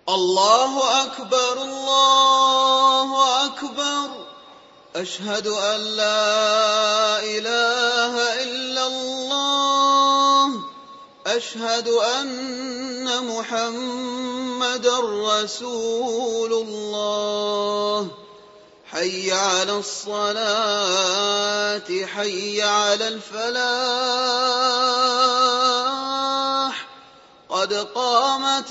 الله أكبر الله أكبر. أشهد أن لا إله إلا الله. أشهد أن محمدًا رسول الله. حي على الصلاة حي على الفلاح. قد قامت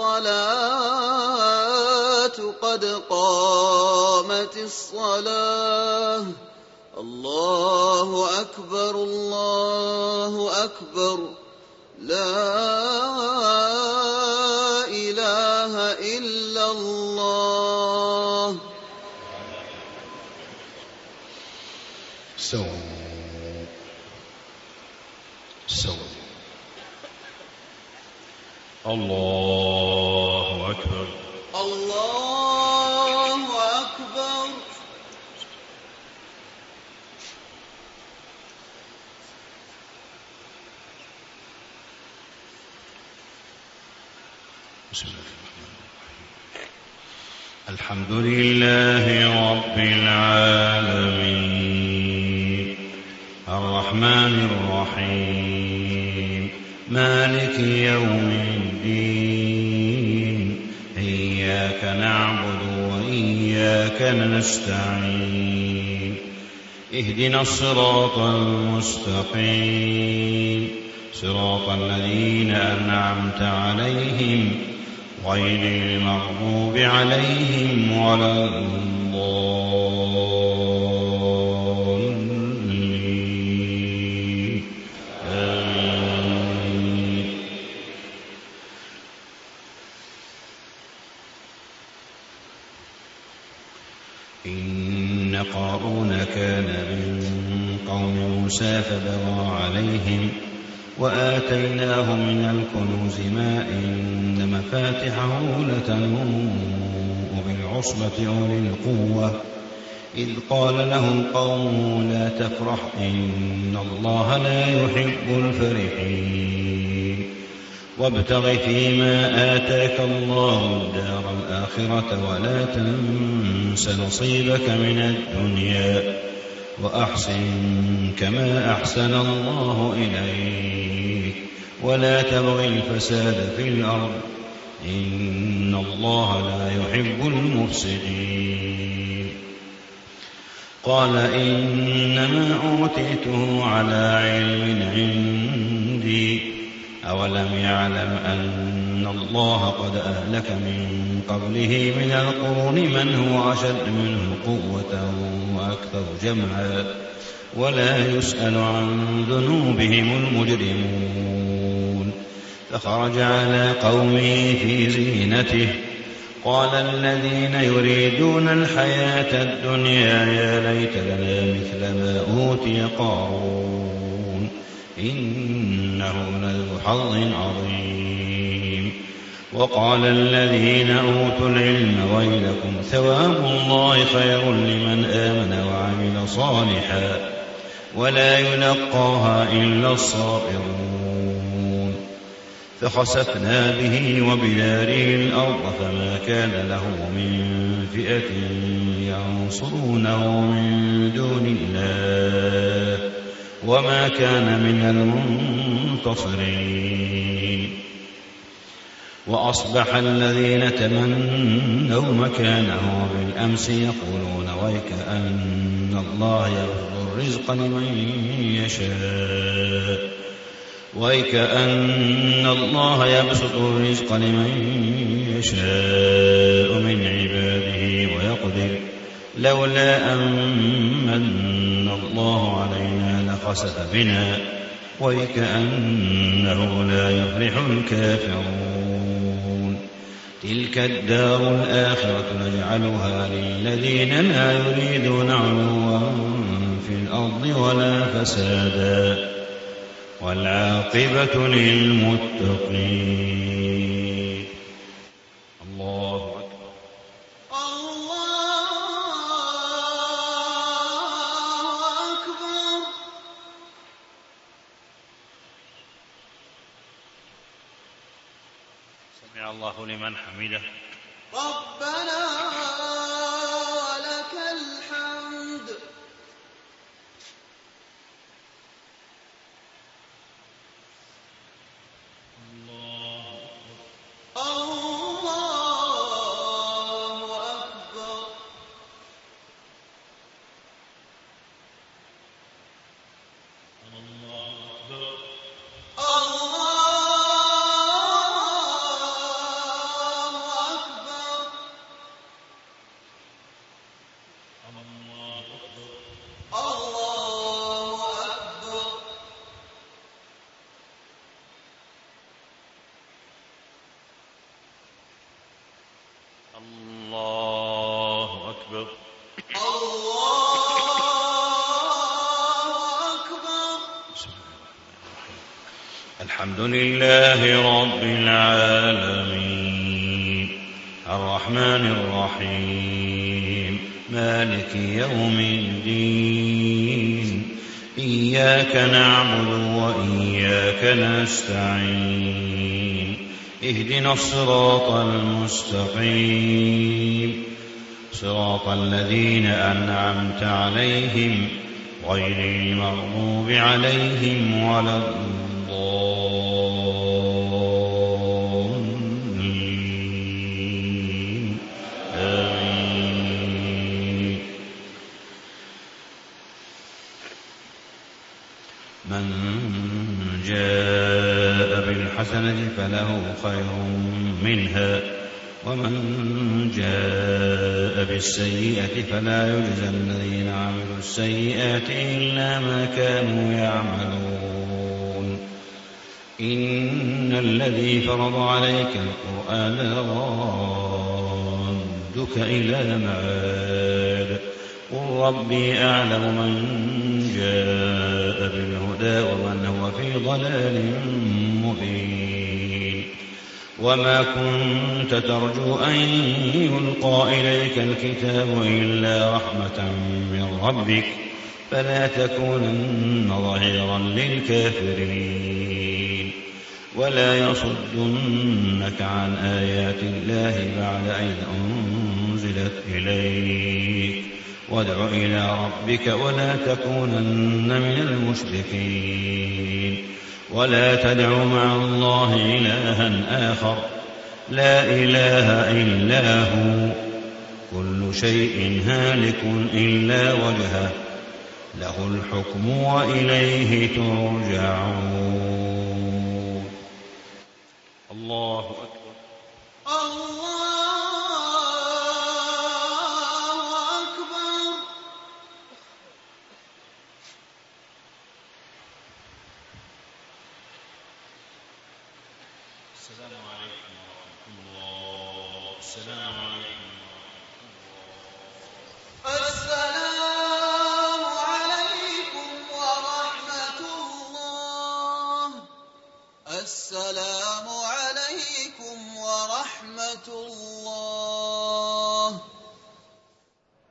الصلاة قد قامت الصلاة. الله أكبر الله أكبر. لا إله إلا الله. سووا. الله أكبر الله أكبر. بسم الله الرحمن الرحيم. الحمد لله رب العالمين الرحمن الرحيم مالك يوم الدين. إياك نعبد وإياك نستعين. اهدنا الصراط المستقيم صراط الذين أنعمت عليهم غير المغضوب عليهم ولا الضالين. آمين. إن قارون كان من قوم موسى فبغى عليهم وآتيناه من الكنوز ما إن مفاتحه لتنوء بالعصبة أولي القوة إذ قال له قومه لا تفرح إن الله لا يحب الفرحين. وابتغ فيما آتاك الله الدار الآخرة ولا تنس نصيبك من الدنيا وأحسن كما أحسن الله إليك ولا تبغ الفساد في الأرض إن الله لا يحب المفسدين. قال إنما أوتيته على علم عندي أولم يعلم أن الله قد أهلك من قبله من القرون من هو أشد منه قوة وأكثر جمعا ولا يسأل عن ذنوبهم المجرمون. فخرج على قومه في زينته قال الذين يريدون الحياة الدنيا يا ليت لنا مثل ما أوتي قارون إنه لذو حظ عظيم. وقال الذين أوتوا العلم ويلكم ثواب الله خير لمن آمن وعمل صالحا ولا يلقاها إلا الصابرون. فخسفنا به وبداره الأرض فما كان له من فئة ينصرونه من دون الله وما كان من المنتصرين. وأصبح الذين تمنوا مكانه بالأمس يقولون ويكأن الله يبسط الرزق لمن يشاء من عباده ويقدر لولا أمن الله علينا لخسف بنا ويكأنه لا يفلح الكافرون. تلك الدار الآخرة نجعلها للذين لا يريدون علوا في الأرض ولا فسادا والعاقبة للمتقين. الله أكبر. سمع الله لمن حمده. ربنا ولك الحمد. الله أكبر. الحمد لله رب العالمين الرحمن الرحيم مالك يوم الدين إياك نعبد وإياك نستعين اهدنا الصراط المستقيم صراط الذين أنعمت عليهم غير المغضوب عليهم ولا الضالين آمين. من جاء بالحسنة فله خير منها ومن جاء بالسيئة فلا يجزى الذين عملوا السيئات إلا ما كانوا يعملون. إن الذي فرض عليك القرآن لرادك إلى معاد قل ربي أعلم من جاء بالهدى ومن هو في ضلال مبين. وما كنت ترجو أن يلقى إليك الكتاب إلا رحمة من ربك فلا تكونن ظهيرا للكافرين. ولا يصدنك عن آيات الله بعد إذ أنزلت إليك وادع إلى ربك ولا تكونن من المشركين. ولا تدع مع الله إلها آخر لا إله إلا هو كل شيء هالك إلا وجهه له الحكم وإليه ترجعون. الله أكبر. السلام عليكم ورحمة الله. السلام عليكم السلام عليكم ورحمة الله. السلام